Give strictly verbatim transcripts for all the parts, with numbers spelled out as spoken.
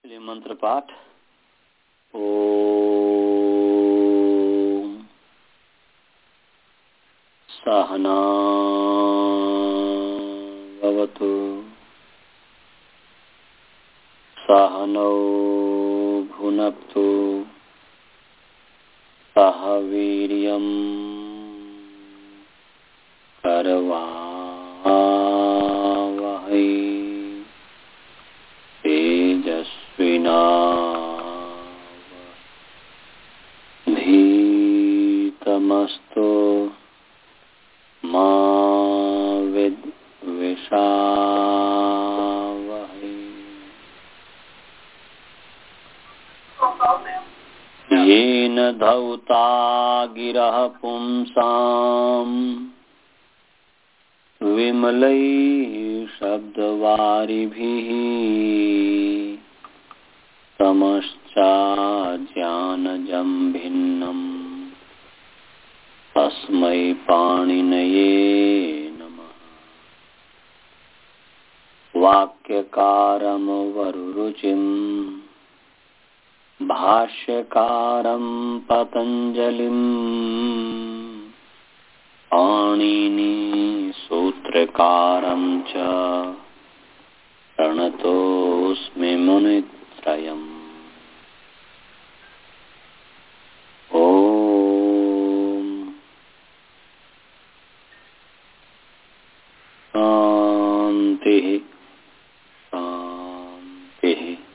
इसलिए मंत्र पाठ ओम सहना भवतु सहनौ भुनक्तु सह वीर्यं करवावहै धीतमस्तु मा विद्विषावहै। येन धौता गिरः पुंसाम् विमलैः शब्दवारिभिः तमश्चाज्ञानजं भिन्नम् तस्मै पाणिनये नमः। वाक्यकारं वरुरुचिं भाष्यकारं पतञ्जलिं पाणिनि सूत्रकारं च प्रणतोऽस्मि मुनित्रयम्। ओम शांति शांति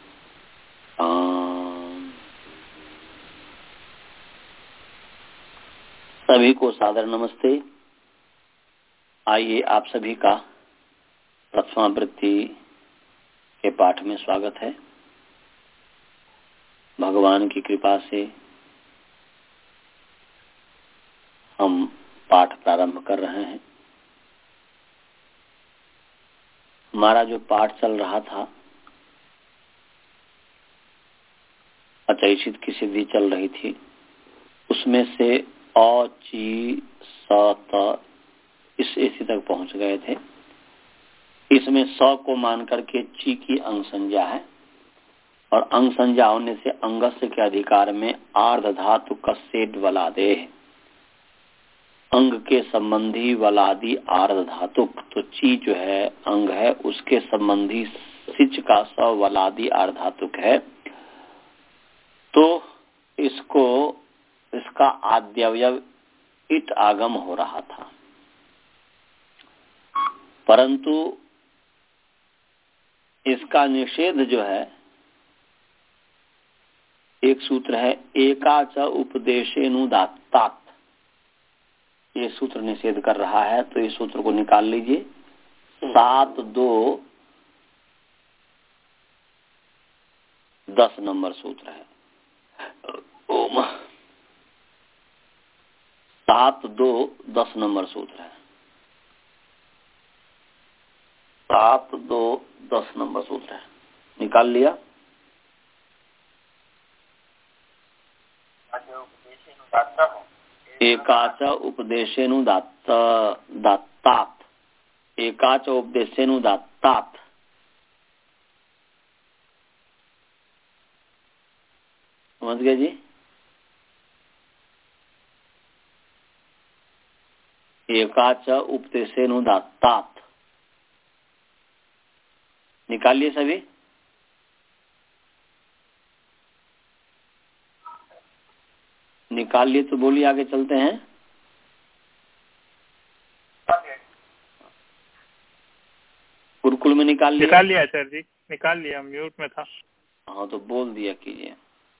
शांति। सभी को सादर नमस्ते। आइए आप सभी का प्रथमावृत्ति के पाठ में स्वागत है। भगवान की कृपा से हम पाठ प्रारंभ कर रहे हैं। हमारा जो पाठ चल रहा था, अचैषित की सिद्धि चल रही थी, उसमें से अ ची स त इस स्थिति तक पहुंच गए थे। इसमें स को मान करके ची की अंग संज्ञा है और अंग संज्ञा होने से अंगस्य के अधिकार में आर्ध धातु कस्सेड वलादे, अंग के संबंधी वलादि आर्ध धातुक। तो ची जो है अंग है, उसके संबंधी सिच का स वलादि आर्ध धातुक है। तो इसको इसका आद्यवयव इट आगम हो रहा था, परंतु इसका निषेध जो है, एक सूत्र है एकाच उपदेशेनुदात्तात, ये सूत्र निषेध कर रहा है। तो इस सूत्र को निकाल लीजिए। सात दो दस नंबर सूत्र है। ओम सात दो दस नंबर सूत्र है। सात दो दस नंबर सूत्र है। निकाल लिया। एकाच उपदेशेनुदात्त दात्तात, एकाच उपदेशेनुदात्तात। समझ गए जी? एकाच उपदेशेनुदात्तात। निकालिए सभी। निकाल लिए तो बोलिए, आगे चलते हैं। गुरुकुल में निकाल लिया? निकाल लिया सर जी, निकाल लिया, म्यूट में था। हाँ तो बोल दिया कीजिए।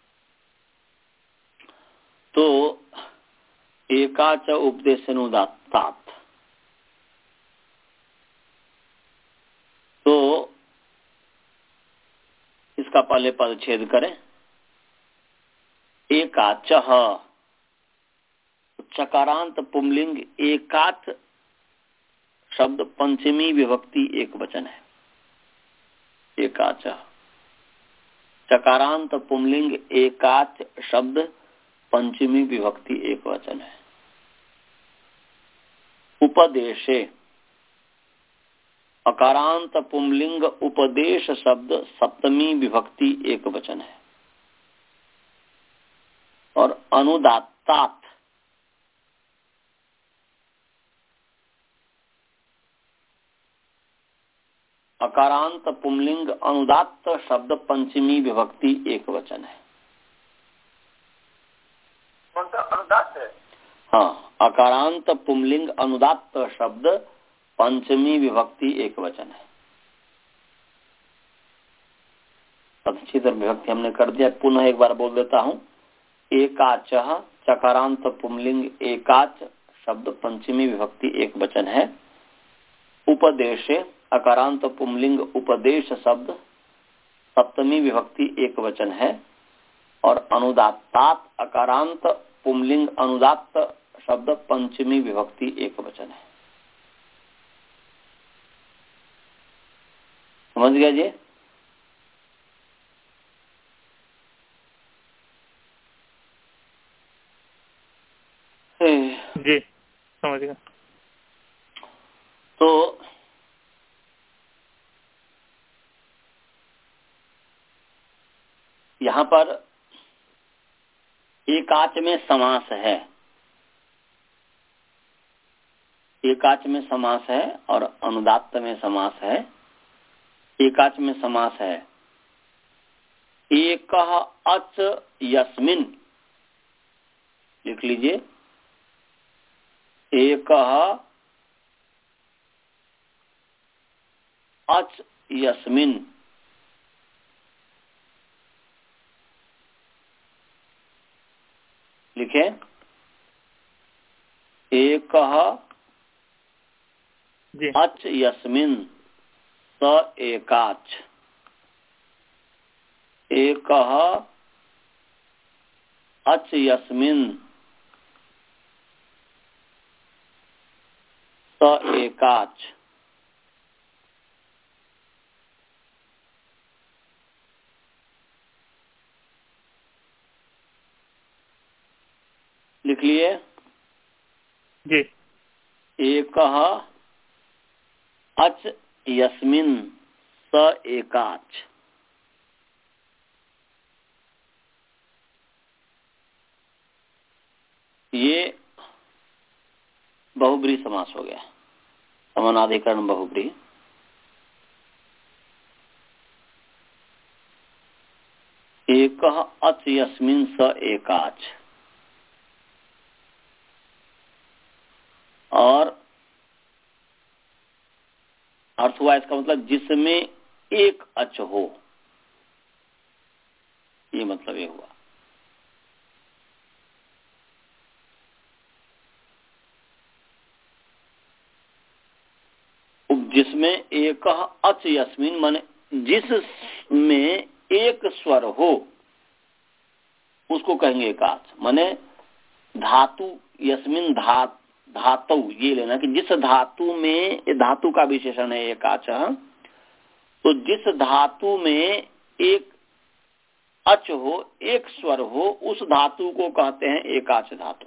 तो एकाच उपदेशेनुदात्तात, तो इसका पहले पद छेद करें। एकाचः, चकारांत पुंलिंग एकाच शब्द पंचमी विभक्ति एक वचन है। एकाच चकारांत पुंलिंग एकाच शब्द पंचमी विभक्ति एक वचन है। उपदेशे, अकारांत पुंलिंग उपदेश शब्द सप्तमी विभक्ति एक वचन है। और अनुदात्तात अकारांत पुंलिंग अनुदात्त शब्द पंचमी विभक्ति एक वचन है। कौन सा अनुदात्त है? हाँ, अकारांत पुंलिंग अनुदात्त शब्द पंचमी विभक्ति एक वचन है। अच्छी तरह विभक्ति हमने कर दिया, पुनः एक बार बोल देता हूँ। एकाच चकारांत पुंलिंग एकाच शब्द पंचमी विभक्ति एक वचन है। उपदेशे अकारांत पुंलिंग उपदेश शब्द सप्तमी विभक्ति एक वचन है। और अनुदात्तात अकारांत पुंलिंग अनुदात्त शब्द पंचमी विभक्ति एक वचन है। समझ गया जी? जी समझ गया। तो यहाँ पर एकाच में समास है, एकाच में समास है और अनुदात्त में समास है। एकाच में समास है एकः अच यस्मिन्, लिख लीजिए, एकः अच यस्मिन्। लिखे एकः अच यस्मिन् स एकाच। एकः अच यस्मिन् स एकाच। लिख लिए जी। एकः अच यस्मिन् स एकाच। ये बहुब्रीहि समास हो गया, समानाधिकरण बहुब्रीहि। एकः अच यस्मिन् स एकाच। और अर्थ हुआ इसका मतलब जिसमें एक अच हो, ये मतलब ये हुआ। जिसमें एक अच यस्मिन माने जिसमें एक स्वर हो उसको कहेंगे एकाच। माने धातु यस्मिन धात धातु, ये लेना कि जिस धातु में, धातु का विशेषण है एकाच। तो जिस धातु में एक अच हो, एक स्वर हो, उस धातु को कहते हैं एकाच धातु।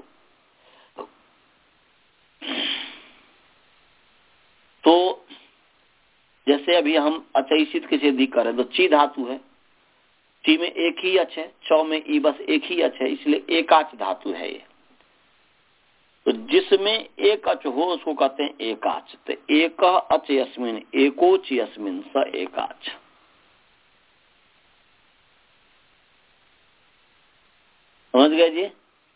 तो जैसे अभी हम अचैसित की सिद्धि करें तो ची धातु है, ची में एक ही अच है, चौ में ई बस एक ही अच है, इसलिए एकाच धातु है ये। तो जिसमें एक अच हो उसको कहते हैं एकाच। तो एक अच यस्मिन एकोच यस्मिन स एकाच। समझ गए जी?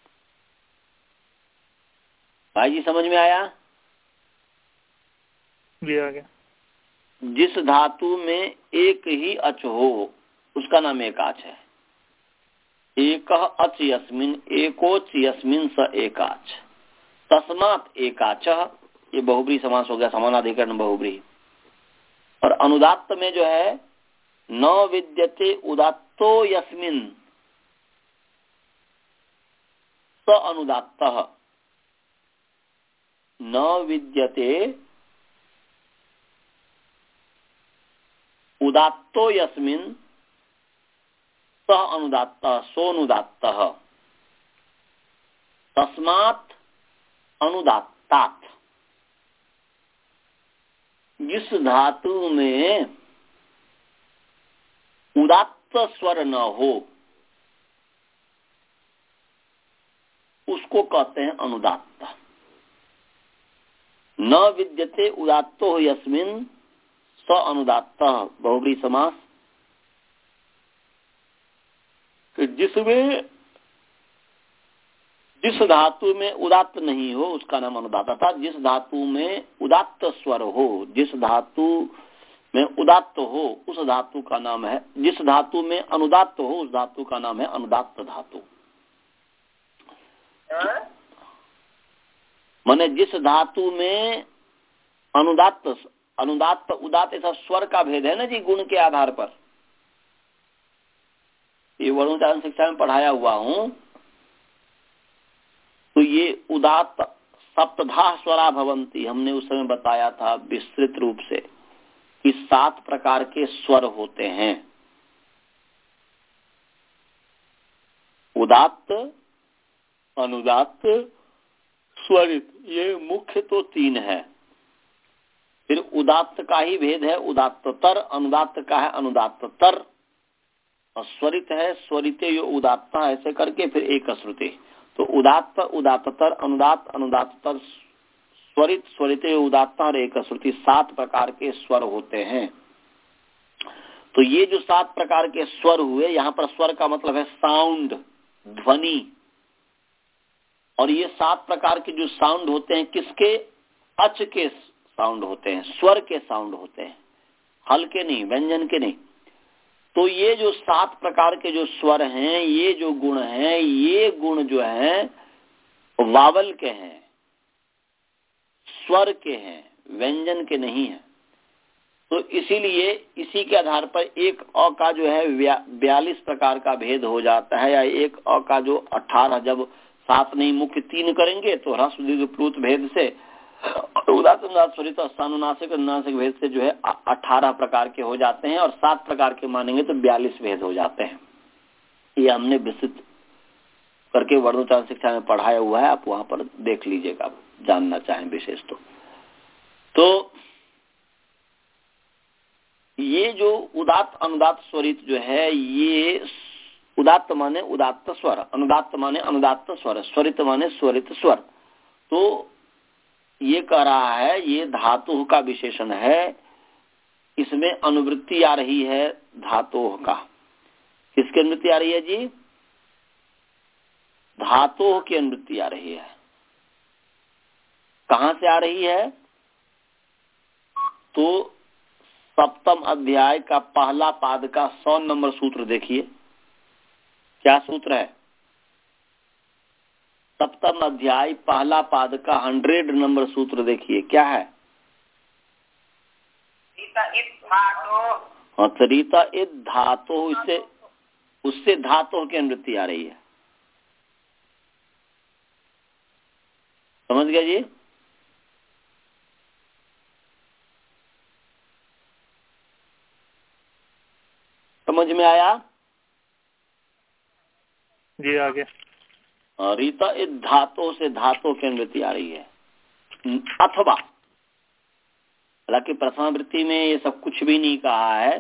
भाई जी समझ में आया? जी आ गया। जिस धातु में एक ही अच हो उसका नाम एकाच है। एक अच यस्मिन एकोच यस्मिन स एकाच। तस्मात् एकाच, ये बहुब्रीहि समास हो गया, समानाधिकरण बहुब्रीहि। और अनुदात्त में जो है न विद्यते उदात्तो यस्मिन स अनुदात्तः। न विद्यते उदात्तो यस्मिन स अनुदात्तः सोनुदात्तः। तस्मात् अनुदात्तात्। जिस धातु में उदात्त स्वर न हो उसको कहते हैं अनुदात्त। न विद्यते उदात्तो यस्मिन् स अनुदात्त बहुव्रीहि समास। जिसमें जिस धातु में उदात्त नहीं हो उसका नाम अनुदात्त था। जिस धातु में उदात्त स्वर हो, जिस धातु में उदात्त हो उस धातु का नाम है, जिस धातु में अनुदात्त हो उस धातु का नाम है अनुदात्त धातु। माने जिस धातु में अनुदात्त अनुदात्त उदात्त ऐसा स्वर का भेद है ना जी, गुण के आधार पर। ये वर्णोच्चारण शिक्षा में पढ़ाया हुआ हूं। तो ये उदात्त सप्तधा स्वरा भवंती, हमने उस समय बताया था विस्तृत रूप से कि सात प्रकार के स्वर होते हैं। उदात्त, अनुदात्त, स्वरित, ये मुख्य तो तीन है। फिर उदात्त का ही भेद है उदात्तर, अनुदात्त का है अनुदात्तर, और स्वरित है स्वरिते यो उदात्त, ऐसे करके फिर एक श्रुति। तो उदात्त, उदात्तर, अनुदात्त, अनुदात्तर, स्वरित, स्वरिते यो उदात्त और एक श्रुति, सात प्रकार के स्वर होते हैं। तो ये जो सात प्रकार के स्वर हुए, यहाँ पर स्वर का मतलब है साउंड, ध्वनि। और ये सात प्रकार के जो साउंड होते हैं किसके? अच के साउंड होते हैं, स्वर के साउंड होते हैं, हल्के नहीं, व्यंजन के नहीं। तो ये जो सात प्रकार के जो स्वर हैं, ये जो गुण हैं, ये गुण जो हैं वावल के हैं, स्वर के हैं, व्यंजन के नहीं है। तो इसीलिए इसी के आधार पर एक अ का जो है बयालीस प्रकार का भेद हो जाता है, या एक अ का जो अठारह, जब सात नहीं मुख्य तीन करेंगे तो ह्रस्व दीर्घ प्लुत भेद से उदात्त अनुदात्त स्वरित स्थानुनासिक अनुनासिक भेद से जो है अठारह प्रकार के हो जाते हैं, और सात प्रकार के मानेंगे तो बयालीस भेद हो जाते हैं। ये हमने विस्तृत करके वर्णोच्चारण शिक्षा में पढ़ाया हुआ है, आप वहां पर देख लीजिएगा, जानना चाहें विशेष तो। तो ये जो उदात्त अनुदात्त स्वरित जो है, ये उदात्त माने उदात्त स्वर, अनुदात्त माने अनुदात्त स्वर, स्वरित माने स्वरित स्वर। तो ये कह रहा है ये धातु का विशेषण है, इसमें अनुवृत्ति आ रही है धातु का। किसकी अनुवृत्ति आ रही है जी? धातु की अनुवृत्ति आ रही है। कहां से आ रही है? तो सप्तम अध्याय का पहला पाद का सौ नंबर सूत्र देखिए, क्या सूत्र है? सप्तम अध्याय पहला पाद का हंड्रेड नंबर सूत्र देखिए, क्या है? रीता इत धातु, इससे उससे धातु की अनुवृत्ति आ रही है। समझ गया जी? समझ में आया जी? आगे रीता इत धातु से धातु की अनुवृत्ति आ रही है। अथवा, हालांकि प्रथमावृत्ति में ये सब कुछ भी नहीं कहा है,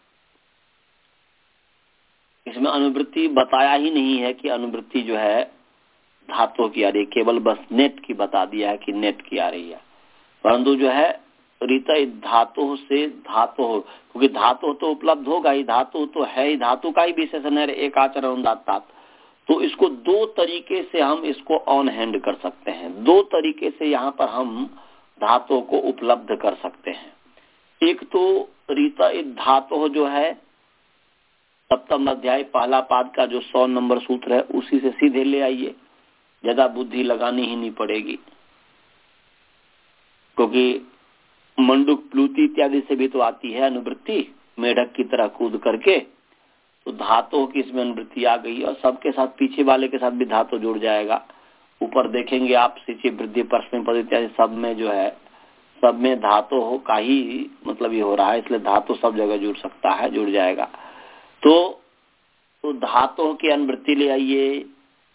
इसमें अनुवृत्ति बताया ही नहीं है कि अनुवृत्ति जो है धातु की आ रही है, केवल बस नेट की बता दिया है कि नेट की आ रही है। परंतु जो है रीता धातु से धातु, क्योंकि धातु तो उपलब्ध होगा ही, धातु तो है ही, धातु का ही विशेषण है एक आचरण अनुदात्त। तो इसको दो तरीके से हम इसको ऑन हैंड कर सकते हैं, दो तरीके से यहाँ पर हम धातु को उपलब्ध कर सकते हैं। एक तो रीता धातु जो है सप्तम अध्याय पहला पाद का जो सौ नंबर सूत्र है उसी से सीधे ले आइए, ज्यादा बुद्धि लगानी ही नहीं पड़ेगी, क्योंकि मंडूक प्लूति इत्यादि से भी तो आती है अनुवृत्ति, मेढक की तरह कूद करके। तो धातु की इसमें अनुवृत्ति आ गई, और सबके साथ पीछे वाले के साथ भी धातु जुड़ जाएगा। ऊपर देखेंगे आप सिंची वृद्धि परस्मै पद इत्यादि सब में जो है, सब में धातु हो का ही मतलब ये हो रहा है, इसलिए धातु सब जगह जुड़ सकता है, जुड़ जाएगा। तो, तो धातु की अनुवृत्ति ले आइए,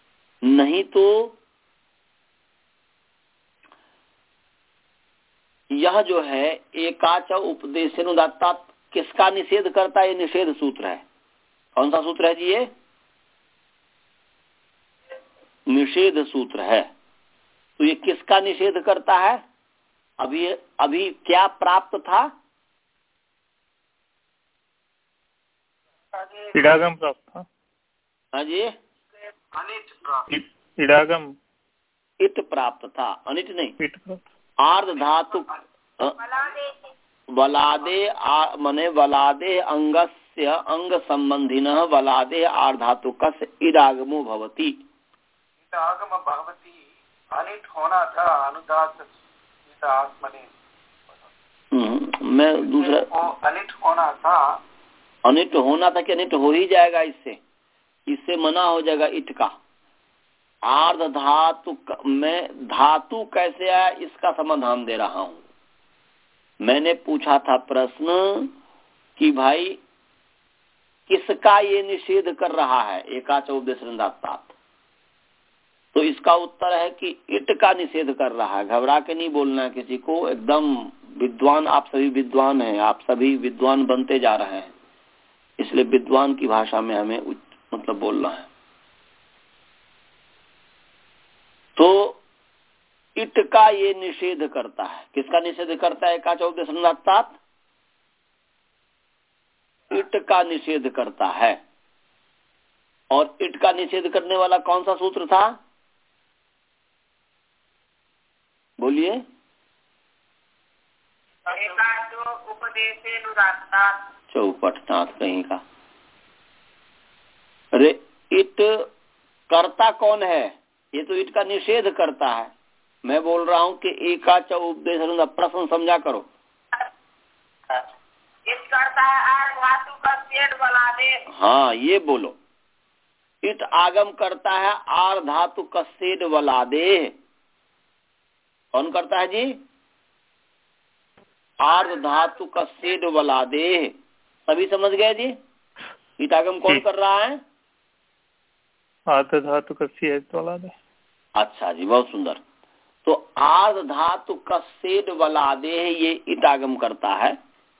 नहीं तो यह जो है एकाच उपदेशेनुदात्ता किसका निषेध करता है? ये निषेध सूत्र है। कौन सा सूत्र है जी? ये निषेध सूत्र है। तो ये किसका निषेध करता है? अभी अभी क्या प्राप्त था? इडागम प्राप्त था। हाँ जी, अनिट प्राप्त। इडागम इत प्राप्त था, अनिट नहीं। इट प्राप्त। आर्ध धातु वलादे मने वलादे अंगस्य अंग संबंधिनः वलादे आर्धातुकस्य इडागमो भवति। इडागम भवति, अनिट होना था, अनुदात आत्मनि। मैं दूसरा अनिट होना था, अनिट होना था कि अनिट हो ही जाएगा, इससे इससे मना हो जाएगा इट का। आर्ध धातु में धातु कैसे आया इसका समाधान दे रहा हूं। मैंने पूछा था प्रश्न कि भाई किसका ये निषेध कर रहा है एकाच उपदेशेनुदात्तात्, तो इसका उत्तर है कि इट का निषेध कर रहा है। घबरा के नहीं बोलना है किसी को, एकदम विद्वान, आप सभी विद्वान हैं, आप सभी विद्वान बनते जा रहे हैं, इसलिए विद्वान की भाषा में हमें मतलब बोलना है। तो इट का ये निषेध करता है। किसका निषेध करता है एकाच उपदेशेनुदात्तात्? इट का निषेध करता है। और इट का निषेध करने वाला कौन सा सूत्र था? बोलिए। चौपटनाथ कहीं का। अरे इट करता कौन है? ये तो इट का निषेध करता है। मैं बोल रहा हूँ कि एकाच उपदेशेनुदात्तात्, प्रश्न समझा करो। इट करता है आर धातु का सेठ बना दे। हाँ ये बोलो, इट आगम करता है आर धातु का सेड वलादे। कौन करता है जी? आर्ध धातु का सेड वलादे। सभी समझ गए जी? इट आगम कौन कर रहा है? आर्ध धातु का सेड वलादे। अच्छा जी, बहुत सुंदर। तो आर्ध धातु का सेड वलादे ये इट आगम करता है।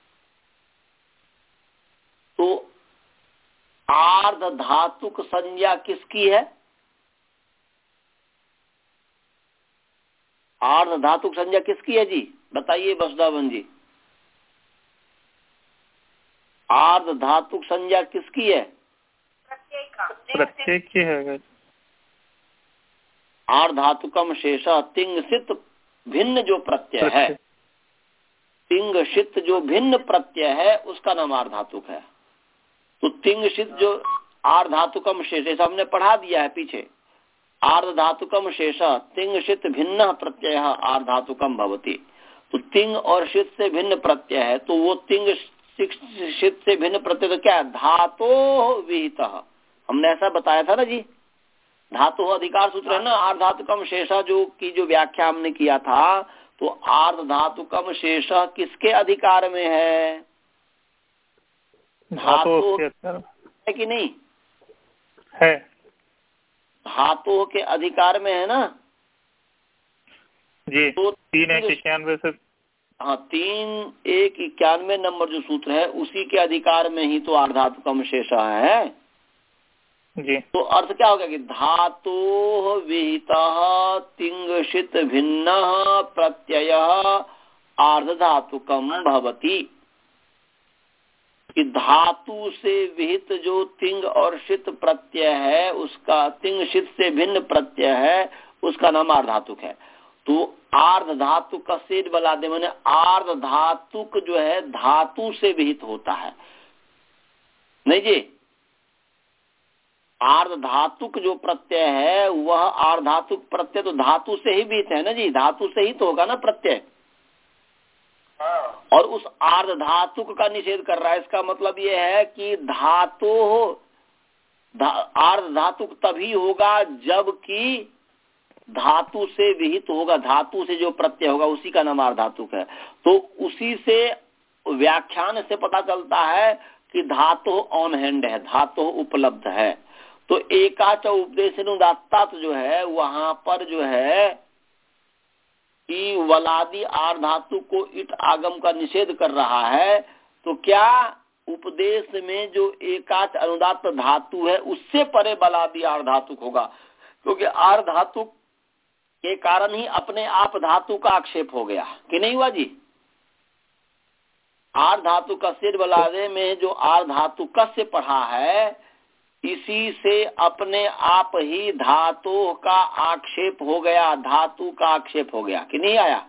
तो आर्ध धातुक संज्ञा किसकी है? आर्ध धातुक संज्ञा किसकी है जी? बताइए वसुधावन जी। आर्ध धातुक संज्ञा किसकी है? प्रत्येक की है। आर्ध धातुकम शेष तिंगसित भिन्न जो प्रत्यय है, तिंगसित जो भिन्न प्रत्यय है उसका नाम आर्ध धातुक है। तो तिंगसित जो आर्ध धातुकम शेष, ऐसा हमने पढ़ा दिया है पीछे। आर्ध धातुकम शेष तिंगसित भिन्न प्रत्यय आर्ध धातुकम भवति। तो तिंग और शित से भिन्न प्रत्यय है, तो वो तिंग शित से भिन्न प्रत्यय तो क्या है? धातो विहित। हमने ऐसा बताया था ना जी। धातु अधिकार सूत्र है ना, आर्ध धातुकम शेष जो की जो व्याख्या हमने किया था। तो आर्ध धातुकम शेष किसके अधिकार में है? धातु है कि नहीं है? धातु के अधिकार में है ना जी। तो तीन एक इक्यानवे से हाँ तीन एक इक्यानवे नंबर जो सूत्र है उसी के अधिकार में ही तो आर्ध धातुकम शेष है जी। तो अर्थ क्या होगा कि धातु विहित तिंगशित भिन्न प्रत्यय आर्ध धातुकम भवति। कि धातु से विहित जो तिंग और शित प्रत्यय है उसका, तिंग शित से भिन्न प्रत्यय है उसका नाम आर्ध धातुक है। तो आर्ध धातुक का सेड बला दे मैंने आर्ध धातुक जो है धातु से विहित होता है। नहीं जी, आर्ध धातुक जो प्रत्यय है वह आर्ध धातुक प्रत्यय तो धातु से ही विहित है ना जी, धातु से ही तो होगा ना प्रत्यय। और उस आर्ध धातुक का निषेध कर रहा है। इसका मतलब यह है कि धातु धा, आर्ध धातुक तभी होगा जबकि धातु से विहित होगा, धातु से जो प्रत्यय होगा उसी का नाम आर्ध धातुक है। तो उसी से व्याख्यान से पता चलता है कि धातु ऑन हैंड है, धातु उपलब्ध है। तो एकाच उपदेशेनुदात्तात् जो है वहां पर जो है कि वलादि आर धातु को इट आगम का निषेध कर रहा है, तो क्या उपदेश में जो एकाच अनुदात्त धातु है उससे परे बलादि आर धातु होगा? क्योंकि आर धातु के कारण ही अपने आप धातु का आक्षेप हो गया कि नहीं हुआ जी? आर धातु कस्य बलादे में जो आर धातु कस्य पढ़ा है, इसी से अपने आप ही धातु का आक्षेप हो गया, धातु का आक्षेप हो गया कि नहीं आया?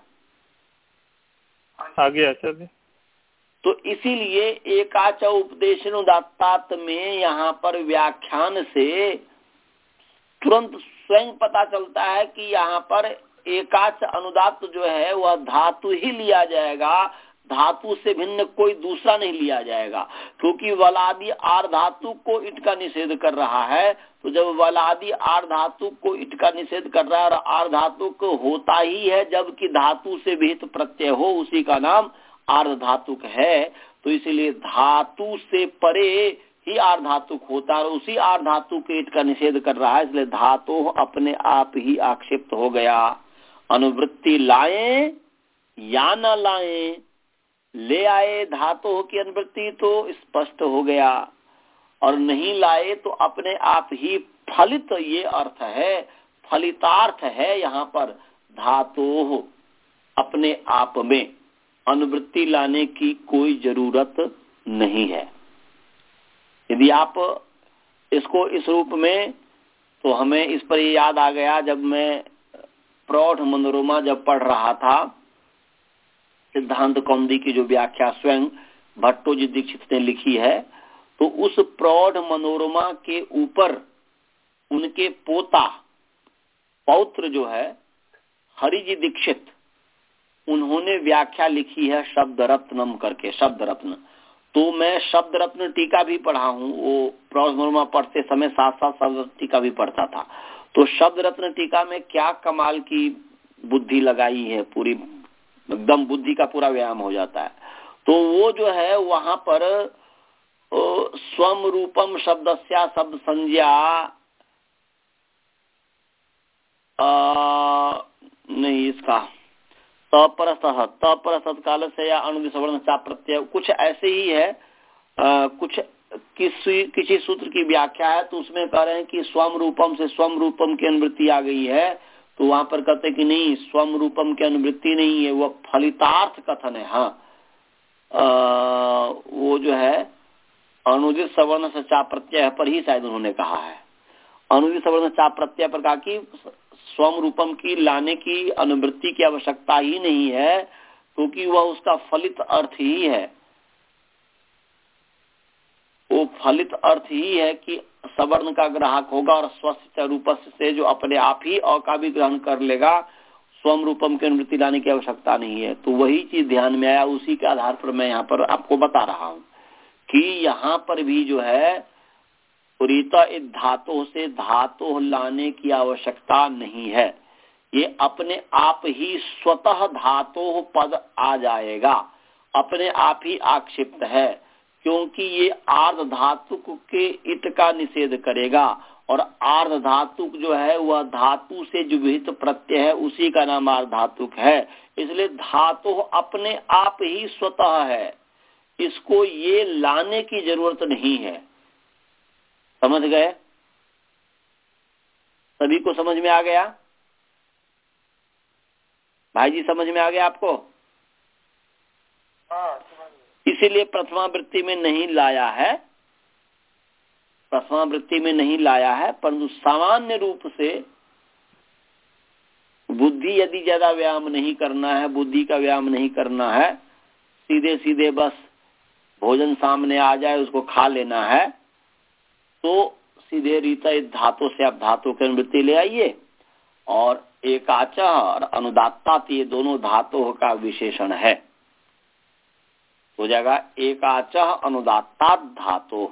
आ गया सर। तो इसीलिए एकाच उपदेशनुदात्तात में यहाँ पर व्याख्यान से तुरंत स्वयं पता चलता है कि यहाँ पर एकाच अनुदात्त जो है वह धातु ही लिया जाएगा, धातु से भिन्न कोई दूसरा नहीं लिया जाएगा। क्योंकि वलादि आर धातु को इट का निषेध कर रहा है, तो जब वलादि आर धातु को इट का निषेध कर रहा है और आर धातु को होता ही है जबकि धातु से विहित प्रत्यय हो, उसी का नाम आर्ध धातुक है। तो इसीलिए धातु से परे ही आर्ध धातुक होता है, उसी आर्ध धातु के इट का निषेध कर रहा है, इसलिए धातु अपने आप ही आक्षेप्त हो गया। अनुवृत्ति लाए या न लाए, ले आए धातु की अनुवृत्ति तो स्पष्ट हो गया, और नहीं लाए तो अपने आप ही फलित, ये अर्थ है, फलितार्थ है। यहाँ पर धातु अपने आप में अनुवृत्ति लाने की कोई जरूरत नहीं है। यदि आप इसको इस रूप में, तो हमें इस पर ये याद आ गया, जब मैं प्रौढ़ मनोरमा जब पढ़ रहा था, सिद्धांत कौमुदी की जो व्याख्या स्वयं भट्टोजी दीक्षित ने लिखी है, तो उस प्रौढ़ मनोरमा के ऊपर उनके पोता पौत्र जो है हरिजी दीक्षित, उन्होंने व्याख्या लिखी है शब्द रत्नम करके, शब्द रत्न। तो मैं शब्द रत्न टीका भी पढ़ा हूँ, वो प्रौढ़ मनोरमा पढ़ते समय साथ साथ शब्द टीका भी पढ़ता था। तो शब्द रत्न टीका में क्या कमाल की बुद्धि लगाई है, पूरी एकदम बुद्धि का पूरा व्यायाम हो जाता है। तो वो जो है वहां पर स्वम रूपम शब्दस्या शब्द संज्ञा नहीं, इसका तपरसह तपर सत्काल से या अनुदिसवर्ण चा प्रत्यय कुछ ऐसे ही है। आ, कुछ किसी किसी सूत्र की व्याख्या है, तो उसमें कह रहे हैं कि स्वम रूपम से स्वम रूपम की अनुवृत्ति आ गई है, तो वहां पर कहते कि नहीं, स्वम रूपम की अनुवृत्ति नहीं है, वह फलितार्थ कथन है। हाँ, आ, वो जो है अनुदित सवर्ण से चा प्रत्यय पर ही शायद उन्होंने कहा है। अनुदित सवर्ण चा प्रत्यय पर कहा कि स्वम रूपम की लाने की अनुवृत्ति की आवश्यकता ही नहीं है, क्योंकि वह उसका फलित अर्थ ही है। वो फलित अर्थ ही है कि सवर्ण का ग्राहक होगा और स्वस्थ रूप से जो अपने आप ही अ का भी ग्रहण कर लेगा, स्वम रूपम की अनुवृत्ति लाने की आवश्यकता नहीं है। तो वही चीज ध्यान में आया, उसी के आधार पर मैं यहाँ पर आपको बता रहा हूँ कि यहाँ पर भी जो है पुरीता इस धातु से धातु लाने की आवश्यकता नहीं है, ये अपने आप ही स्वतः धातु पद आ जाएगा, अपने आप ही आक्षिप्त है, क्योंकि ये आर्ध धातुक के इत का निषेध करेगा, और आर्ध धातुक जो है वह धातु से जो विहित प्रत्यय है उसी का नाम आर्ध धातुक है। इसलिए धातु अपने आप ही स्वतः है, इसको ये लाने की जरूरत नहीं है। समझ गए? सभी को समझ में आ गया? भाई जी समझ में आ गया आपको? हाँ, इसीलिए प्रथमा वृत्ति में नहीं लाया है, प्रथमा वृत्ति में नहीं लाया है, परंतु सामान्य रूप से बुद्धि यदि ज्यादा व्यायाम नहीं करना है, बुद्धि का व्यायाम नहीं करना है, सीधे सीधे बस भोजन सामने आ जाए उसको खा लेना है, तो सीधे रीता धातु से आप धातु की अनुवृत्ति ले आइए, और एकाच और अनुदात्ता ये दोनों धातु का विशेषण है, हो जाएगा एकाच अनुदात्ता धातु।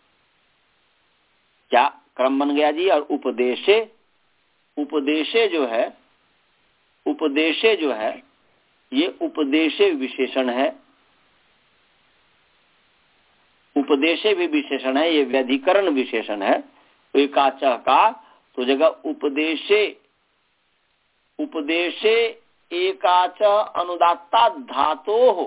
क्या क्रम बन गया जी? और उपदेशे, उपदेशे जो है, उपदेशे जो है ये उपदेशे विशेषण है, उपदेशे भी विशेषण है, ये व्यधिकरण विशेषण है। तो एकाच का तो जगह उपदेशे, उपदेशे एकाच अनुदात्ता धातोः,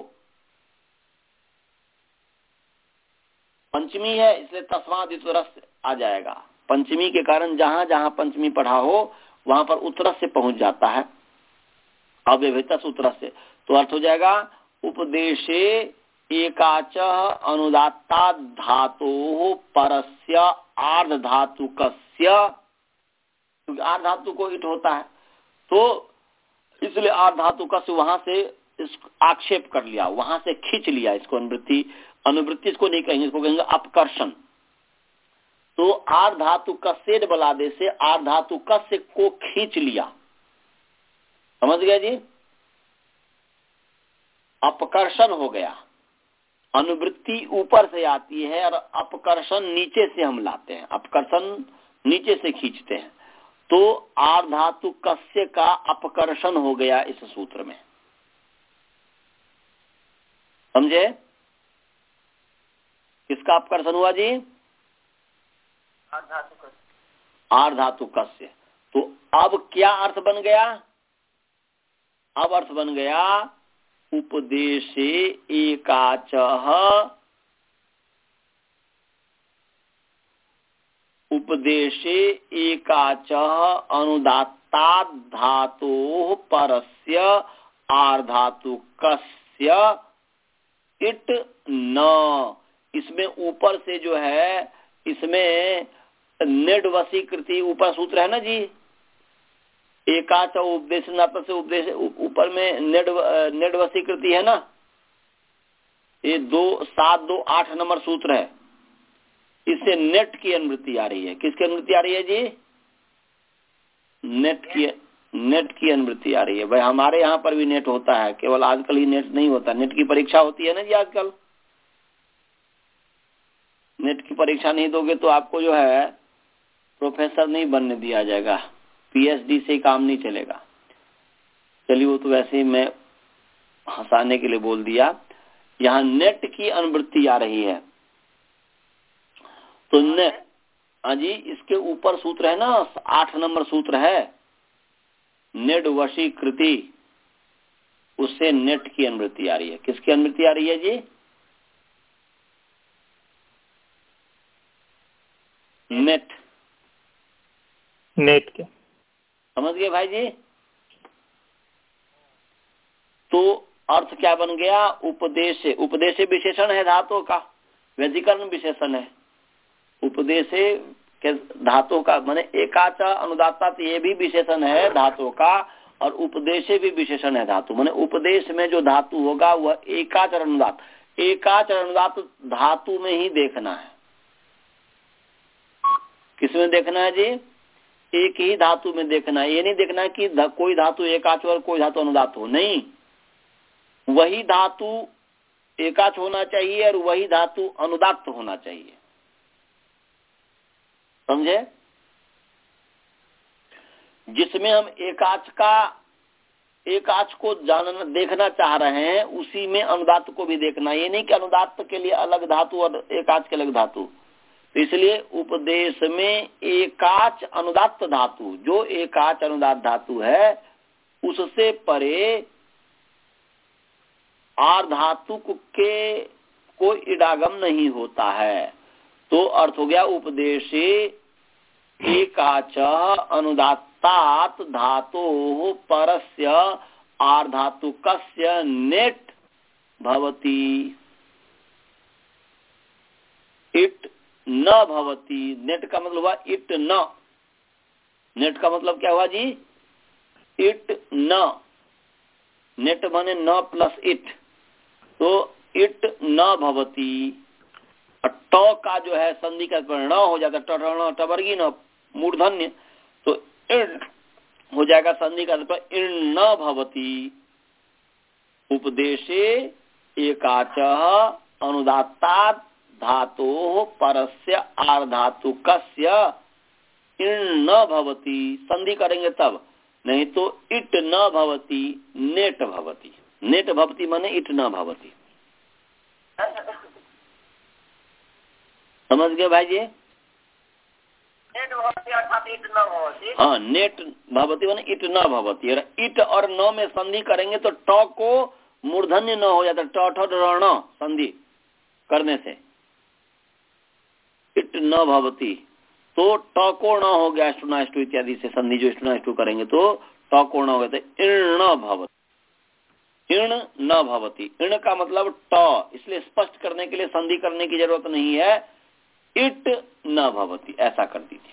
पंचमी है इसलिए तस्मात् उत्तरस्य आ जाएगा। पंचमी के कारण जहां जहां पंचमी पढ़ा हो वहां पर उत्तरस्य से पहुंच जाता है, अव्यवहितस्य उत्तरस्य। तो अर्थ हो जाएगा उपदेशे एकाच अनुदात्ता धातोः परस्य आर्धधातुकस्य, क्योंकि आर्धधातु को इट होता है तो इसलिए आर्धधातुकस्य वहां से इस आक्षेप कर लिया, वहां से खींच लिया इसको। अनुवृत्ति अनुवृत्ति इसको नहीं कहेंगे, इसको कहेंगे अपकर्षण। तो आर्धधातुकस्य बलादे से आर्धधातुकस्य को खींच लिया, समझ गया जी, अपकर्षण हो गया। अनुवृत्ति ऊपर से आती है और अपकर्षण नीचे से हम लाते हैं, अपकर्षण नीचे से खींचते हैं। तो आर्धधातुकस्य का अपकर्षण हो गया इस सूत्र में, समझे? किसका अपकर्षण हुआ जी? आर्धधातुकस्य। तो अब क्या अर्थ बन गया? अब अर्थ बन गया उपदेशे एकाचः, उपदेशे एकाचः अनुदात्तात् धातोः परस्य आर्धधातुकस्य इट न। इसमें ऊपर से जो है, इसमें निर्वसीकृति ऊपर सूत्र है ना जी, एकाच उपदेश से उपदेश ऊपर में निर्वसीकृति है ना, ये दो सात दो आठ नंबर सूत्र है। इससे नेट की अनुवृत्ति आ रही है। किसकी अनुवृत्ति आ रही है जी? नेट की, नेट की अनुवृत्ति आ रही है। भाई हमारे यहाँ पर भी नेट होता है, केवल आजकल ही नेट नहीं होता, नेट की परीक्षा होती है ना जी आजकल। नेट की परीक्षा नहीं दोगे तो आपको जो है प्रोफेसर नहीं बनने दिया जाएगा, पीएचडी से काम नहीं चलेगा। चलिए वो तो वैसे ही मैं हंसाने के लिए बोल दिया। यहाँ नेट की अनुवृत्ति आ रही है तो ने हाँ जी, इसके ऊपर सूत्र है ना, आठ नंबर सूत्र है निर्वशीकृति, उससे नेट की अनुवृत्ति आ रही है। किसकी अनुवृत्ति आ रही है जी? नेट, नेट के, समझ गए भाई जी? तो अर्थ क्या बन गया? उपदेश, उपदेश विशेषण है धातु का, व्यधिकरण विशेषण है। उपदेश के धातु का माने एकाच अनुदात्ता, ये भी विशेषण है धातु का, और उपदेश भी विशेषण है धातु। माने उपदेश में जो धातु होगा वह एकाच अनुदात, एकाच अनुदात धातु में ही देखना है। किसमें देखना है जी? एक ही धातु में देखना है। ये नहीं देखना है कि धा, कोई धातु एकाच और कोई धातु अनुदात हो, नहीं, वही धातु एकाच होना चाहिए और वही धातु अनुदात होना चाहिए, समझे? जिसमें हम एकाच का एकाच को जानना देखना चाह रहे हैं उसी में अनुदात को भी देखना। ये नहीं कि अनुदात के लिए अलग धातु और एकाच के अलग धातु। तो इसलिए उपदेश में एकाच अनुदात धातु, जो एकाच अनुदात धातु है उससे परे आर्धातु के कोई इडागम नहीं होता है। तो अर्थ हो गया उपदेशे एकाच अनुदात्तात् धातोः परस्य आर्धातुकस्य नेट भवति, इट न भवति। नेट का मतलब हुआ इट न, नेट का मतलब क्या हुआ जी? इट न, नेट माने न प्लस इट, तो इट न भवति। ट का जो है संधि का न हो जाता है, टवर्गी न मूर्धन्य, तो इण हो जाएगा संधि का इण न भवति। उपदेशे एकाच अनुदात्तात् धातोः परस्य आर्धातुकस्य इण न भवति। संधि करेंगे तब, नहीं तो इट न भवति नेट भवति। नेट भवति माने इट न भवति। समझ गए भाई जी? नेट भवति अर्थात इट न भवति। हाँ, नेट भवति माने इट न भवति। इट और न में संधि करेंगे तो ट को मूर्धन्य न हो जाता, ट ठ ण संधि करने से इट न भवति, तो ट को न हो गया स्टुनाष्टु इत्यादि से संधि जो स्टुनाष्टु करेंगे तो ट को न हो गया, तो इण भवति, इण न भवति। इण का मतलब ट, इसलिए स्पष्ट करने के लिए संधि करने की जरूरत नहीं है, इट न भवति ऐसा कर दीजिए।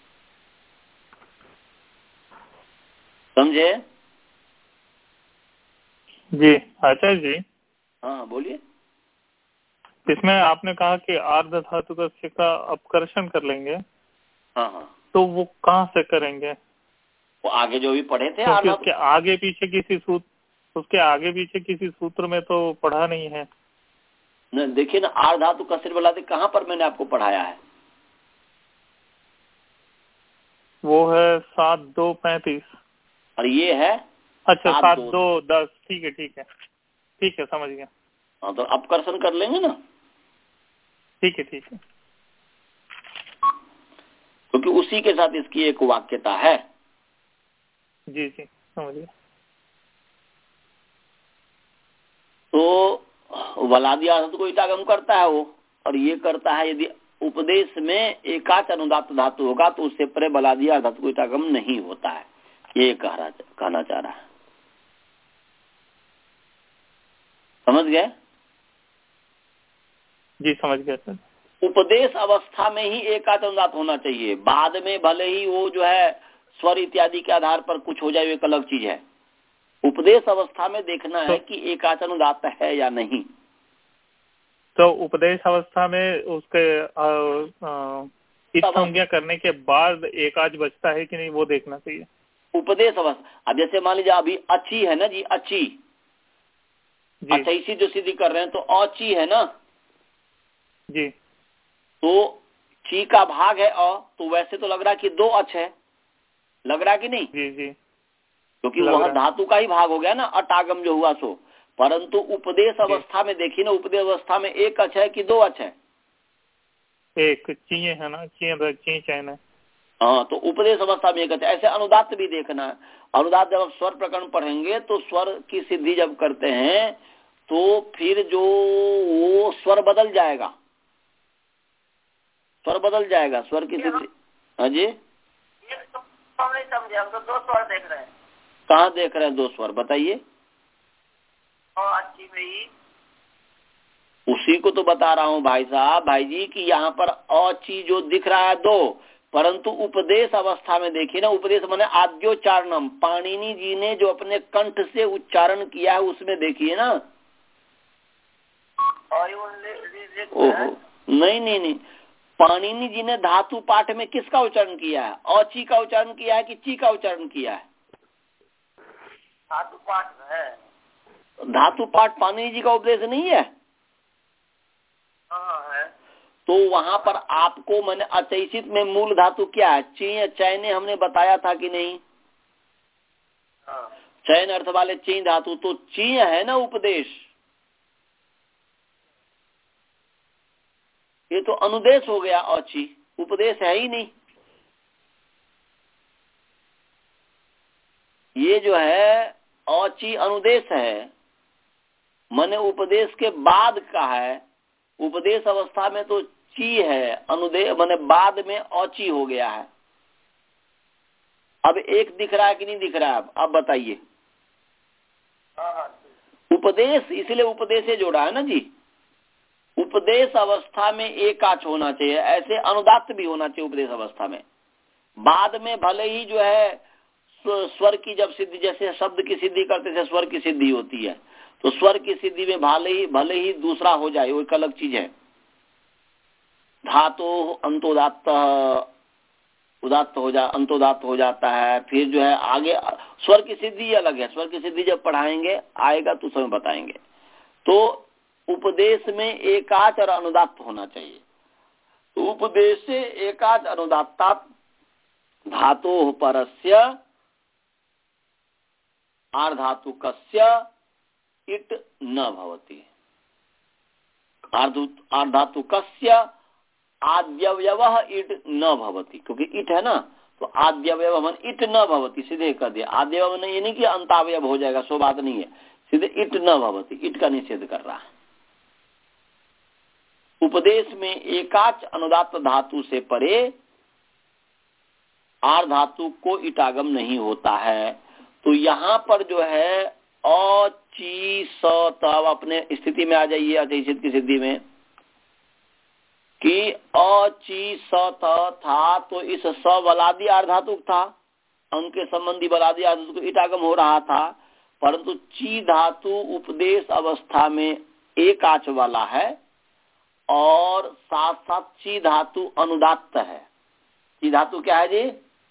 समझे जी आचार्य जी? हाँ बोलिए। इसमें आपने कहा कि आर्ध धातु का का अपकर्षण कर लेंगे। हाँ हाँ, तो वो कहाँ से करेंगे? वो आगे जो भी पढ़े थे क्योंकि उसके आगे पीछे किसी सूत्र उसके आगे पीछे किसी सूत्र में तो पढ़ा नहीं है। न, देखिए ना, आर्ध धातु का सिर बलाते कहाँ पर मैंने आपको पढ़ाया है? वो है सात दो पैंतीस। और ये है अच्छा सात दो दस। ठीक है ठीक है ठीक है, समझ गया। हाँ, तो अपकर्षण कर लेंगे ना। ठीक है ठीक है, क्योंकि उसी के साथ इसकी एक वाक्यता है। जी जी समझ गया। तो वलादिया को इटागम करता है वो, और ये करता है यदि उपदेश में एकाच अनुदात धातु होगा तो उससे परे बलादिया धातु को इटागम नहीं होता है, ये कह रहा कहना चाह रहा है। समझ गए? जी समझ गया सर। उपदेश अवस्था में ही एकाच अनुदात होना चाहिए, बाद में भले ही वो जो है स्वर इत्यादि के आधार पर कुछ हो जाए, एक अलग चीज है। उपदेश अवस्था में देखना है तो, कि एकाच अनुदात है या नहीं। तो उपदेश अवस्था में उसके इस संज्ञा करने के बाद एकाच बचता है कि नहीं वो देखना चाहिए। उपदेश अवस्था, अब जैसे मान लीजिए अभी अच्छी है ना जी, अच्छी अच्छा इसी जो सिद्धि कर रहे हैं तो अची है ना जी, तो ची का भाग है अ, तो वैसे तो लग रहा है कि दो अच है, लग रहा है कि नहीं? जी जी, क्योंकि वह धातु का ही भाग हो गया ना, अटागम जो हुआ सो। परंतु उपदेश अवस्था में देखिए ना, उपदेश अवस्था में एक अच है कि दो अच है? एक चीय है ना, चीय ची चैन है। हाँ, तो उपदेश अवस्था में एक अच। ऐसे अनुदात भी देखना है। अनुदात जब आप स्वर प्रकरण पढ़ेंगे तो स्वर की सिद्धि जब करते हैं तो फिर जो वो स्वर बदल जाएगा, स्वर बदल जाएगा, स्वर की सिद्धि। हाँ जी, हम नहीं समझे, हम तो दो स्वर देख रहे हैं। कहाँ देख रहे हैं दो स्वर, बताइए। अच्छी में ही उसी को तो बता रहा हूँ भाई साहब, भाई जी, कि यहाँ पर अची जो दिख रहा है दो, परंतु उपदेश अवस्था में देखिए ना, उपदेश माने आद्योच्चारणम, पाणिनि जी ने जो अपने कंठ से उच्चारण किया है उसमें देखिए ना। ओहो, नहीं नहीं नहीं, पाणिनि जी ने धातु पाठ में किसका उच्चारण किया है? अची का उच्चारण किया है कि ची का उच्चारण किया है? धातु पाठ है। धातु पाठ पाणिनि जी का उपदेश नहीं है? हाँ है। तो वहां पर आपको मैंने अचैसित में मूल धातु क्या है? चीय चैने हमने बताया था कि नहीं? हाँ। चैन अर्थ वाले चीय धातु, तो चीय है ना उपदेश, ये तो अनुदेश हो गया, अची उपदेश है ही नहीं। ये जो है अची अनुदेश है, माने उपदेश के बाद का है। उपदेश अवस्था में तो ची है, अनुदेश माने बाद में अची हो गया है। अब एक दिख रहा है कि नहीं दिख रहा है? अब बताइए। उपदेश इसलिए उपदेश से जोड़ा है ना जी। उपदेश अवस्था में एक आच होना चाहिए, ऐसे अनुदात भी होना चाहिए उपदेश अवस्था में। बाद में भले ही जो है स्वर की जब सिद्धि, जैसे शब्द की सिद्धि करते थे स्वर की सिद्धि होती है, तो स्वर की सिद्धि में भले ही भले ही दूसरा हो जाए, वो एक अलग चीज है। धातु अंतोदात्त उदात्त हो जा अंतोदात्त हो जाता है। फिर जो है आगे स्वर की सिद्धि अलग है, स्वर की सिद्धि जब पढ़ाएंगे आएगा तो समय बताएंगे। तो उपदेश में एकाच और अनुदात्त होना चाहिए। तो उपदेश से एकाच अनुदात्ता धातु परस्य आर्धातुकस्य इट न भवति। आर्धातुकस्य आद्यवयवः इट न भवति, क्योंकि इट है ना, तो आद्यवयव मन इट न भवति, सीधे कर दिया। आद्यवयव नहीं, ये नहीं कि अंतावयव हो जाएगा, सो बात नहीं है, सीधे इट न भवति, इट का निषेध कर रहा है। उपदेश में एकाच अनुदात्त धातु से परे आर धातु को इटागम नहीं होता है। तो यहाँ पर जो है अ ची स तब अपने स्थिति में आ जाइए, अतिशित की सिद्धि में कि अ ची स त था, तो इस स बलादी आर धातु था, अंक के संबंधी बलादी आर धातु को इटागम हो रहा था, परंतु ची धातु उपदेश अवस्था में एक आच वाला है और साथ साथ ची धातु अनुदात्त है। ची धातु क्या है जी?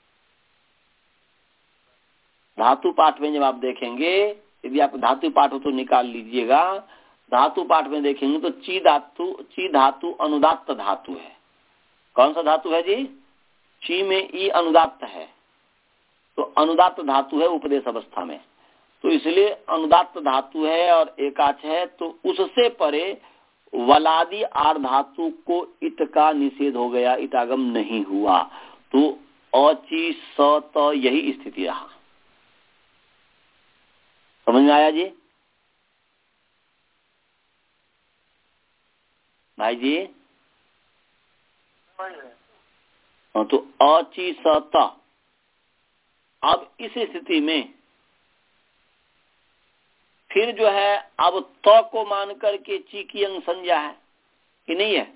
धातु पाठ में जब आप देखेंगे, यदि आप धातु पाठ हो तो निकाल लीजिएगा, धातु पाठ में देखेंगे तो ची धातु ची धातु अनुदात्त धातु है। कौन सा धातु है जी? ची में ई अनुदात्त है, तो अनुदात्त धातु है उपदेश अवस्था में, तो इसलिए अनुदात्त धातु है और एकाच है, तो उससे परे वलादी आर धातु को इत का निषेध हो गया, इटागम नहीं हुआ। तो अची स त यही स्थिति रहा। समझ में आया जी भाई जी? हाँ, तो अची स त। अब इस स्थिति में फिर जो है, अब त को मान करके ची की अंग संज्ञा है कि नहीं है?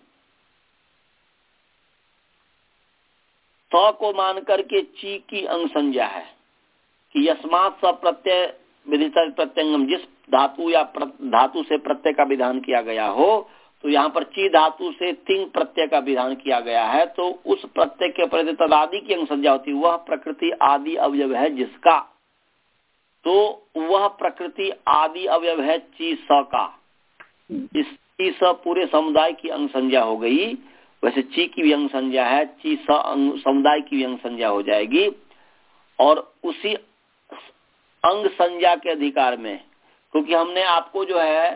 त को मान करके ची की अंग संज्ञा है कि यस्मात् स प्रत्यय विदित प्रत्यंगम, जिस धातु या धातु से प्रत्यय का विधान किया गया हो, तो यहाँ पर ची धातु से तिंग प्रत्यय का विधान किया गया है, तो उस प्रत्यय के प्रति तदादि की अंग संज्ञा होती है। वह प्रकृति आदि अवयव है जिसका, तो वह प्रकृति आदि अवयव है ची स का। इस ची स पूरे समुदाय की अंग संज्ञा हो गई, वैसे ची की भी अंग संज्ञा है, ची स समुदाय की भी अंग संज्ञा हो जाएगी। और उसी अंग संज्ञा के अधिकार में, क्योंकि हमने आपको जो है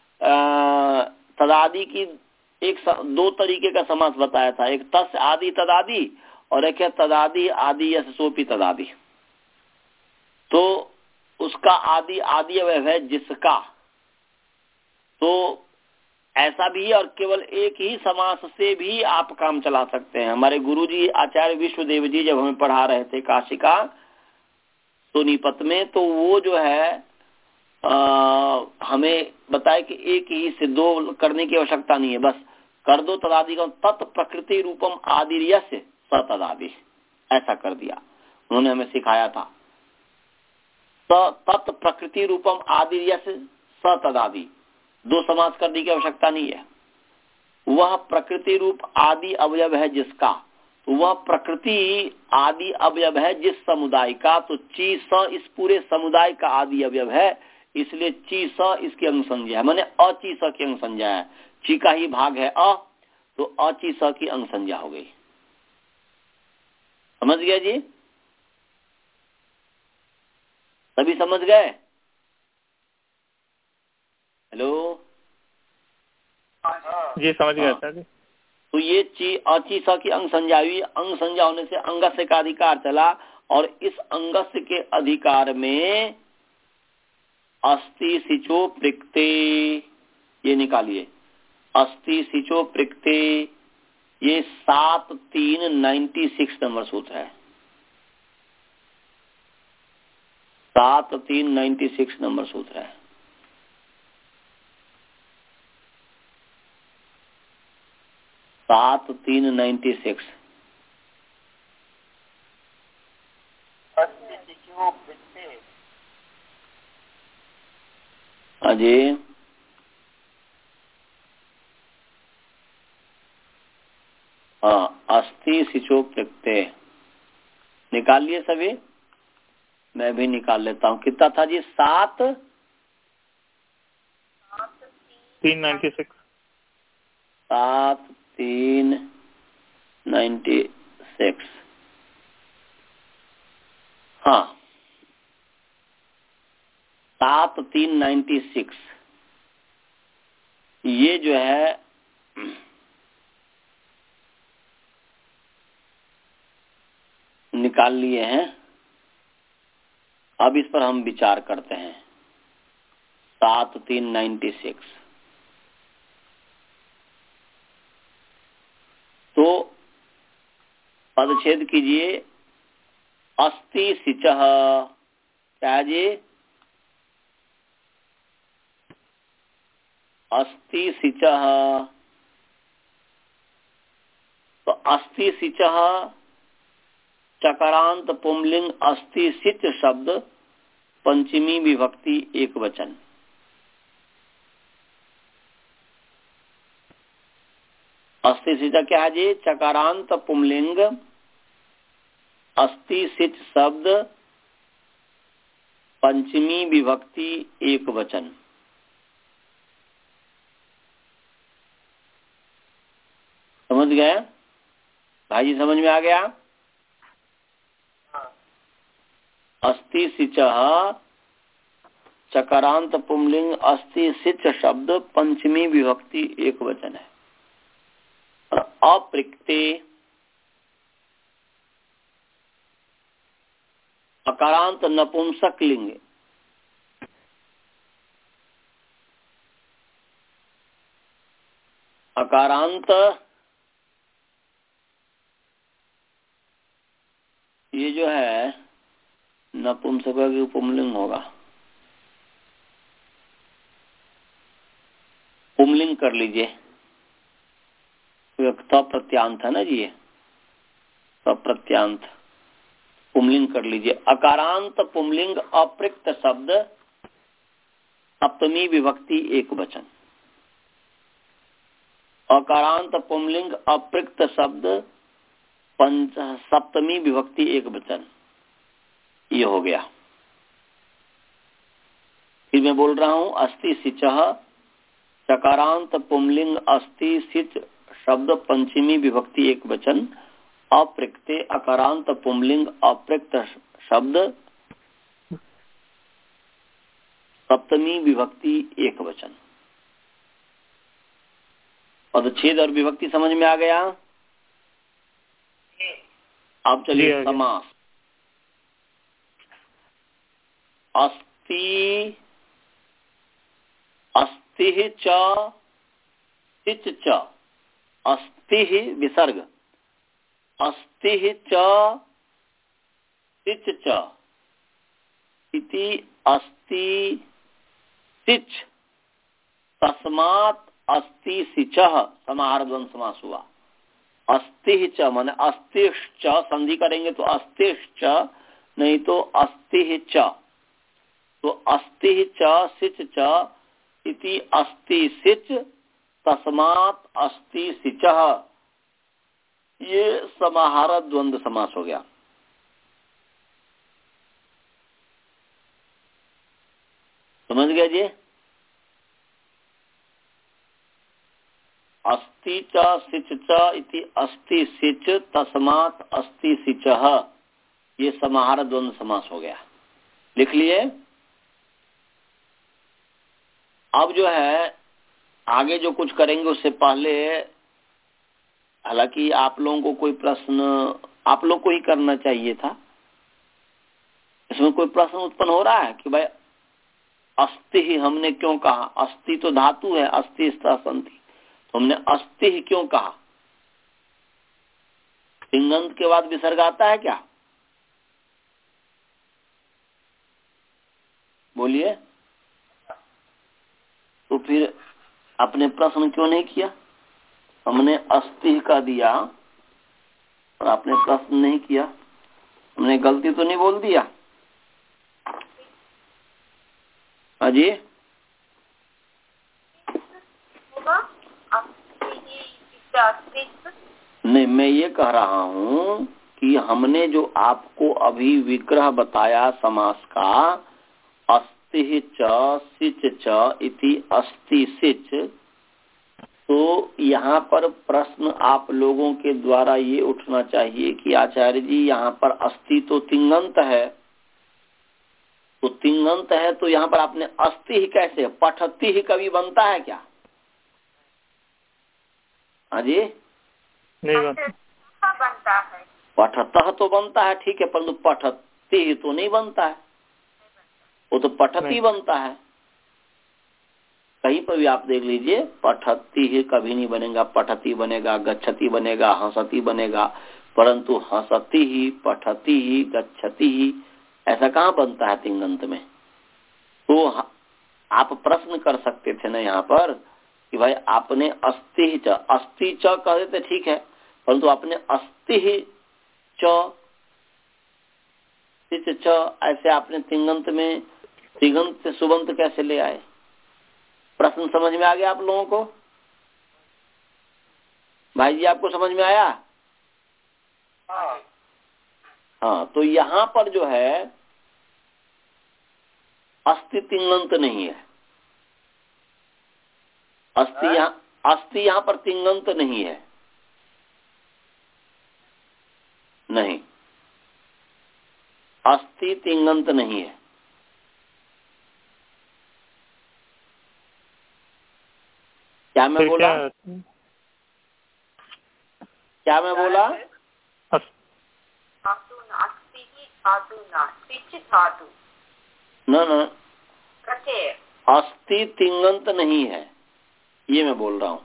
तदादि की एक दो तरीके का समास बताया था, एक तस् आदि तदादि और एक है तदादि आदि यशोपी तदादि। तो उसका आदि आदि अवयव है जिसका, तो ऐसा भी है। और केवल एक ही समास से भी आप काम चला सकते हैं। हमारे गुरुजी आचार्य विश्वदेव जी जब हमें पढ़ा रहे थे काशिका सोनीपत में, तो वो जो है आ, हमें बताए कि एक ही से दो करने की आवश्यकता नहीं है, बस कर दो तदादि का तत् प्रकृति रूपम आदि यस्य स तदादि, ऐसा कर दिया उन्होंने हमें सिखाया था। तत् प्रकृति रूपम आदि यस्य स तदादि, दो समास करने की आवश्यकता नहीं है। वह प्रकृति रूप आदि अवयव है जिसका, तो वह प्रकृति आदि अवयव है जिस समुदाय का, तो ची स इस पूरे समुदाय का आदि अवयव है, इसलिए ची स इसकी अंग संज्ञा है, माने अची स की अंग संज्ञा है। ची का ही भाग है अ, तो अची स की अंग संज्ञा हो गई। समझ गया जी? सभी समझ गए? हेलो जी समझ गया सर जी। तो ये ची अची स की अंग संज्ञा हुई, अंग संज्ञा होने से अंगस्य का अधिकार चला, और इस अंगस्य के अधिकार में अस्ति सिचो पृक्ते, ये निकालिए, अस्ति सिचो पृक्ते, ये सात तीन नाइन्टी सिक्स नंबर सूत्र है, सात तीन नाइन्टी सिक्स नंबर सूत्र है। सात तीन नाइन्टी सिक्स। अजय हाँ, अस्थि सिचो प्रत्यय निकालिए सभी, मैं भी निकाल लेता हूँ। कितना था जी? सात तीन नाइन्टी सिक्स सात तीन नाइन्टी सिक्स। हाँ, सात तीन नाइन्टी सिक्स, ये जो है निकाल लिए हैं। अब इस पर हम विचार करते हैं। सात तीन नाइन्टी सिक्स। तो पदच्छेद कीजिए। अस्ति सिचः, क्या जी? अस्ति सिचः। तो अस्ति सिचः चकारांत पुंलिंग अस्ति सिच शब्द पंचमी विभक्ति एक वचन। अस्ति सिच क्या है जी? चकारांत पुंलिंग अस्ति सिच शब्द पंचमी विभक्ति एक वचन। समझ गए भाई जी? समझ में आ गया? अस्ति सिचः चकारांत पुंलिंग अस्ति सिच शब्द पंचमी विभक्ति एक वचन है। और अपृक्ते अकारांत नपुंसक लिंग। अकारांत ये जो है नपुंसक की पुंलिंग होगा। पुंलिंग कर लीजिए। तो प्रत्यांत है ना जी, ये तो प्रत्यांत पुंलिंग कर लीजिए। अकारांत पुंलिंग अपृक्त शब्द सप्तमी विभक्ति एक वचन। अकारांत पुंलिंग अपृक्त शब्द पंच सप्तमी विभक्ति एक वचन। ये हो गया। फिर मैं बोल रहा हूं अस्ति सिचः चकारांत पुंलिंग अस्ति सिच शब्द पंचमी विभक्ति एक वचन। अपृक्ते अकारांत पुंलिंग अपृक्त शब्द सप्तमी विभक्ति एक वचन। पदच्छेद और विभक्ति समझ में आ गया? अब चलिए समास। अस्ति अस्ति च सिच च। अस्ति विसर्ग। अस्ति च सिच च इति अस्ति सिच तस्मात् अस्ति सिचः समाहार द्वंद्व समास हुआ। अस्ति च माने अस्तिश्च संधि करेंगे तो अस्तिश्च, नहीं तो अस्ति च। तो अस्ति च सिच च इति अस्ति सिच तस्मात् अस्ति सिचः, ये समाहार द्वंद्व समास हो गया। समझ गया जी? अस्ति च सिच च इति अस्ति सिच तस्मात् अस्ति सिचः, ये समाहार द्वंद्व समास हो गया। लिख लिए। अब जो है आगे जो कुछ करेंगे उससे पहले, हालांकि आप लोगों को कोई प्रश्न आप लोग को ही करना चाहिए था। इसमें कोई प्रश्न उत्पन्न हो रहा है कि भाई अस्ति ही हमने क्यों कहा? अस्ति तो धातु है, अस्ति संति, तो हमने अस्ति ही क्यों कहा? तिङन्त के बाद विसर्ग आता है क्या? बोलिए। तो फिर आपने प्रश्न क्यों नहीं किया? हमने अस्ति का दिया और आपने प्रश्न नहीं किया। हमने गलती तो नहीं बोल दिया? अजी नहीं, मैं ये कह रहा हूँ कि हमने जो आपको अभी विग्रह बताया समास का, अस्ति च सिच च इति अस्ति सिच, तो यहाँ पर प्रश्न आप लोगों के द्वारा ये उठना चाहिए कि आचार्य जी यहाँ पर अस्ति तो तिङन्त है, तो तिङन्त है तो यहाँ पर आपने अस्ति ही कैसे? पठती ही कभी बनता है क्या? हाँ जी, नहीं बनता। बनता है। पठतः तो बनता है, ठीक है, परंतु पठती तो नहीं बनता है, वो तो पठती बनता है। कहीं पर भी आप देख लीजिए, पठती ही कभी नहीं बनेगा, पठती बनेगा, गच्छति बनेगा, हंसती बनेगा, परंतु हंसती ही, पठती ही, गच्छति ही ऐसा कहाँ बनता है तिंगंत में। तो आप प्रश्न कर सकते थे ना यहाँ पर कि भाई आपने अस्ति च, अस्ति च कह देते ठीक है, परंतु आपने अस्ति ही च च ऐसे आपने तिंगंत में तिंगंत से सुबंत कैसे ले आए। प्रश्न समझ में आ गया आप लोगों को? भाई जी आपको समझ में आया? हाँ। हाँ, तो यहाँ पर जो है अस्ति तिंगंत नहीं है। अस्ति यहाँ अस्ति यहाँ पर तिंगंत नहीं है, नहीं, अस्ति तिंगंत नहीं है। क्या मैं बोला? क्या मैं बोला? न न अस्ति तिंगंत नहीं है, ये मैं बोल रहा हूँ।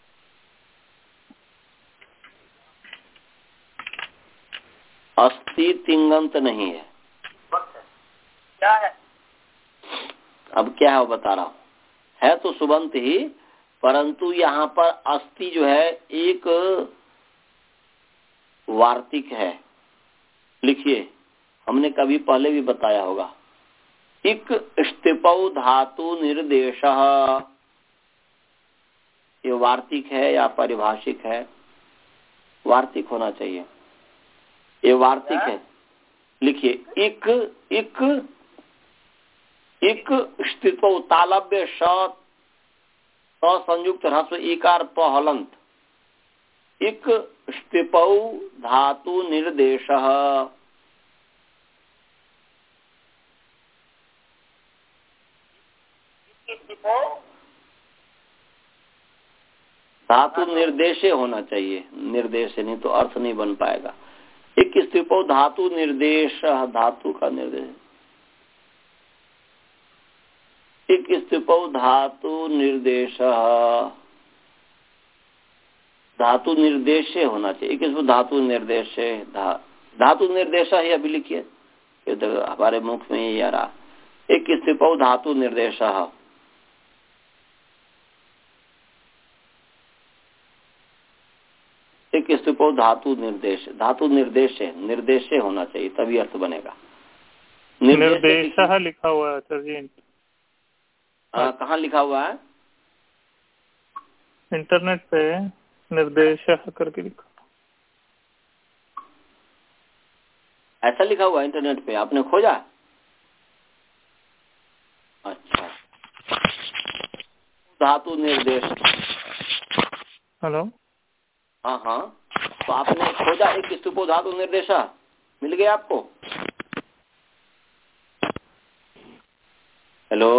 अस्ति तिंगंत नहीं है। क्या है? अब क्या है वो बता रहा हूँ। है तो सुबंत ही, परंतु यहाँ पर अस्ति जो है एक वार्तिक है। लिखिए, हमने कभी पहले भी बताया होगा। इक स्थिपौ धातु निर्देश, ये वार्तिक है या पारिभाषिक है? वार्तिक होना चाहिए, ये वार्तिक है। लिखिए, इक इक इक स्थिपौ, तालव्य स संयुक्त ह्रस्व इकार प हलंत, इक स्थिपौ धातु निर्देश। धातु निर्देशे होना चाहिए, निर्देश नहीं तो अर्थ नहीं बन पाएगा। एक स्थिपौ धातु निर्देश, धातु का निर्देश। एक स्थिपौ धातु निर्देश, धातु निर्देशे होना चाहिए। एक स्थिपौ धातु निर्देशे, धा, धातु निर्देश ही अभी लिखिए, हमारे मुख में ये आ रहा। एक स्थिपौ धातु निर्देश, एक स्थिपौ धातु निर्देश, धातु निर्देश है, निर्देश होना चाहिए तभी अर्थ बनेगा। निर्देश लिखा हुआ है सर जी। कहाँ लिखा हुआ है? इंटरनेट पे निर्देश करके लिखा। ऐसा लिखा हुआ है इंटरनेट पे, आपने खोजा? अच्छा, धातु निर्देश। हेलो, हाँ हाँ, तो आपने खोजा एक स्तूपो धातु निर्देशा, मिल गया आपको? हेलो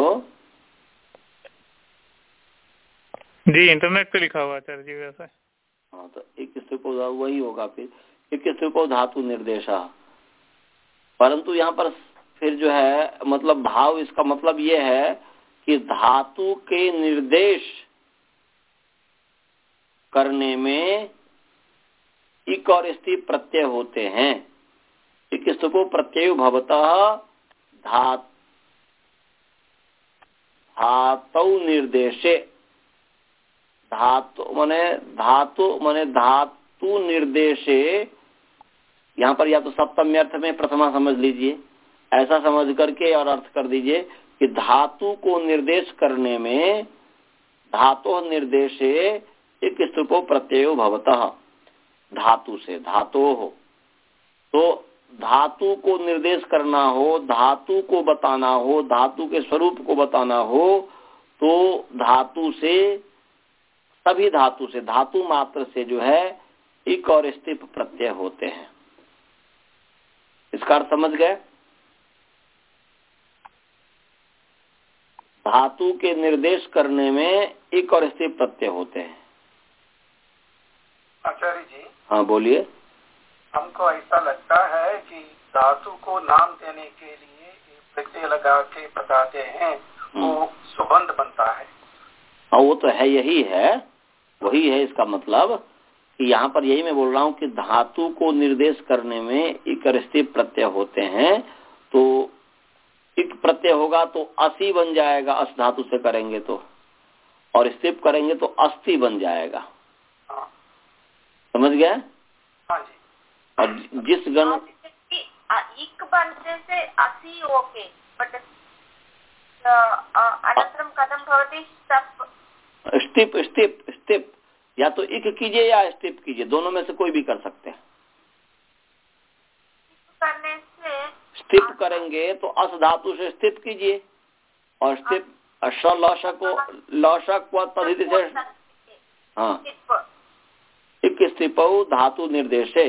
जी, इंटरनेट पे लिखा हुआ सर जी वैसे। हाँ, तो एक स्तूपो वही होगा फिर, एक स्तूपो धातु निर्देशा। परंतु यहाँ पर फिर जो है मतलब भाव, इसका मतलब ये है कि धातु के निर्देश करने में इक और स्ति प्रत्यय होते हैं। इक स्तुपो प्रत्यय भवतः धात धातु निर्देशे, धातु माने धातु माने धातु निर्देशे। यहाँ पर या तो सप्तमी अर्थ में प्रथमा समझ लीजिए, ऐसा समझ करके और अर्थ कर दीजिए कि धातु को निर्देश करने में धातु निर्देशे एक स्तुपो प्रत्ययो भवतः, धातु से धातु हो। तो धातु को निर्देश करना हो, धातु को बताना हो, धातु के स्वरूप को बताना हो, तो धातु से, सभी धातु से, धातु मात्र से जो है इक और स्थिप प्रत्यय होते हैं। इसका अर्थ समझ गए? धातु के निर्देश करने में इक और स्थिप प्रत्यय होते हैं। आचार्य जी, हाँ बोलिए। हमको ऐसा लगता है कि धातु को नाम देने के लिए प्रत्यय लगा के बताते हैं, वो सुबंध बनता है। हाँ वो तो है, यही है, वही है इसका मतलब कि यहाँ पर यही मैं बोल रहा हूँ कि धातु को निर्देश करने में इक स्थिप प्रत्यय होते हैं, तो इक प्रत्यय होगा तो असी बन जाएगा, अस धातु से करेंगे तो, और स्थिप करेंगे तो अस्थि बन जाएगा। हाँ। समझ गया? हाँ जी। और जिस गण इक बनने से असी ओके, बट अनन्तरं कथं भवति? स्टिप स्टिप स्टिप या तो इक कीजिए या स्टिप कीजिए, दोनों में से कोई भी कर सकते हैं। करने से स्टिप करेंगे तो अस धातु से स्टिप कीजिए, और स्टिप लौशक को लौशक को तदित से, हाँ, इक स्टिपौ धातु निर्देशे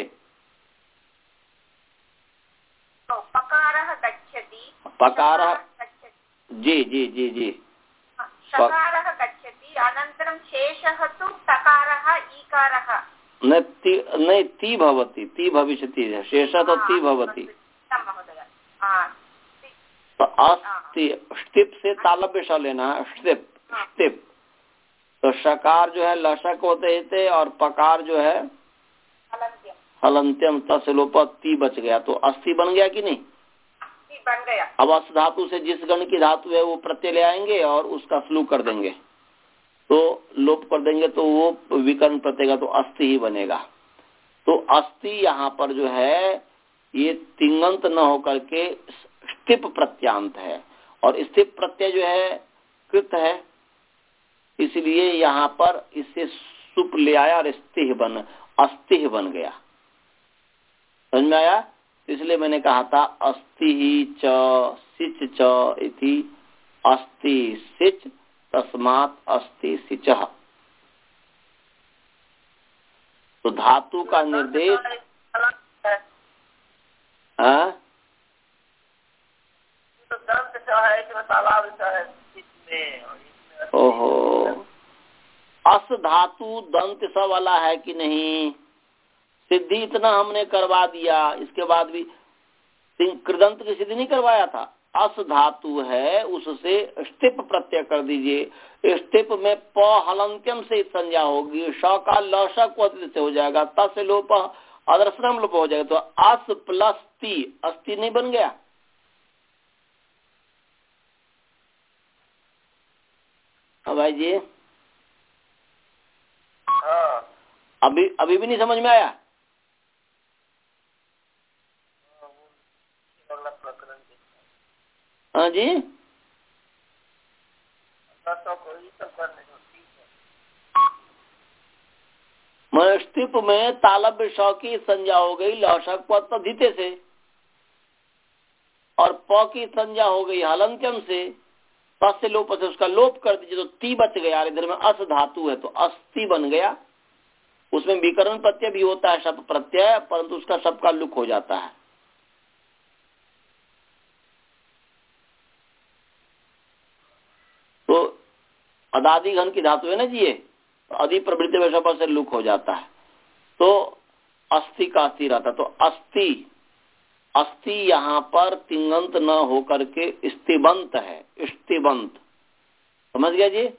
पकारः गच्छति, पकारः, जी जी जी जी सकारः गच्छति, अनन्तरं शेषः तु तकारः ईकारः न ती नहीं ती भवति, ती भविष्यति, शेषः तो ती भवति। तो अस्ति स्टिप से तालव्य श लेना है, स्टिप स्टिप। तो शकार जो है लशक होते थे और पकार जो है हलंत्यम, तसलोप ती बच गया, तो अस्थि बन गया कि नहीं? बन गया। अब अस धातु से जिस गण की धातु है वो प्रत्यय ले आएंगे और उसका श्लू कर देंगे, तो लोप कर देंगे, तो वो विकर्ण प्रत्यय का तो अस्थि ही बनेगा। तो अस्थि यहाँ पर जो है ये तिंगंत न होकर के स्टिप प्रत्यांत है, और स्टिप प्रत्यय जो है कृत है, इसलिए यहाँ पर इससे सुप ले आया और स्थिह बन अस्थिह बन गया। समझ में आया? इसलिए मैंने कहा था अस्ति च सिच च इति, अस्ति सिच तस्मात् अस्ति सिचः। तो धातु का निर्देश, हाँ, ओहो, अस धातु दंत स वाला है कि नहीं? सिद्धि इतना हमने करवा दिया, इसके बाद भी कृदंत की सिद्धि नहीं करवाया था। अस धातु है, उससे स्टिप प्रत्यय कर दीजिए। स्टिप में प हलंत्यम से संज्ञा होगी, श का लशक से हो जाएगा, त से लोप अदर्शनम लोप हो जाएगा, तो अस प्लस ती अस्थि नहीं बन गया? हाँ भाई जी, अभी अभी भी नहीं समझ में आया? हाँ जी, स्टिप में तालब्य श की संज्ञा हो गई लौशक पद धीते से, और प की संज्ञा हो गई हलंत्यम से, पस से लोप से उसका लोप कर दीजिए तो ती बच गया। इधर में अस धातु है तो अस्थि बन गया। उसमें विकरण प्रत्यय भी होता है, शप प्रत्यय, परंतु उसका शप का लुक हो जाता है। तो अदादि घन की धातु है ना जी, ये तो अधि प्रवृत्ति वैसा से लुक हो जाता है, तो अस्थि का अस्थि रहता। तो अस्थि अस्थि यहाँ पर तिंगंत न होकर के स्थिबंत है, स्थिबंत। समझ गया जी?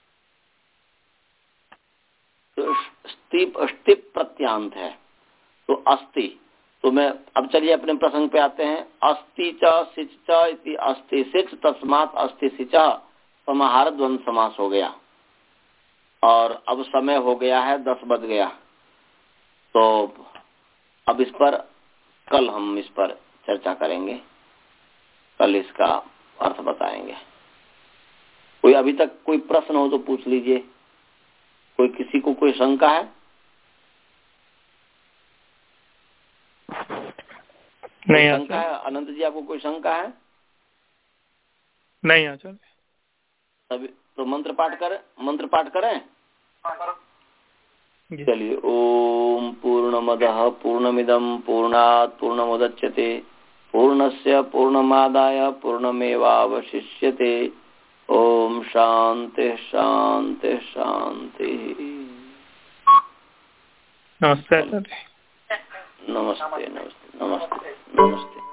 तो स्टिप स्टिप प्रत्यांत है, तो अस्थि। तो मैं अब चलिए अपने प्रसंग पे आते हैं। अस्थि च सिच च इति अस्थि सिच तस्मात् अस्थि सिच, समाहार द्वंद समास हो गया। और अब समय हो गया है, दस बज गया, तो अब इस पर कल हम इस पर चर्चा करेंगे, कल इसका अर्थ बताएंगे। कोई अभी तक कोई प्रश्न हो तो पूछ लीजिए। कोई किसी को कोई शंका है? नहीं शंका है? अनंत जी आपको कोई शंका है? नहीं आचार्य। तभी तो मंत्र पाठ करें, मंत्र पाठ करें। चलिए, ओम पूर्णमदः पूर्णमिदं पूर्णात् पूर्णमुदच्यते पूर्णस्य पूर्णमादाय पूर्णमेवावशिष्यते। ओम शांति शांति शांति। नमस्ते। नमस्ते नमस्ते नमस्ते नमस्ते।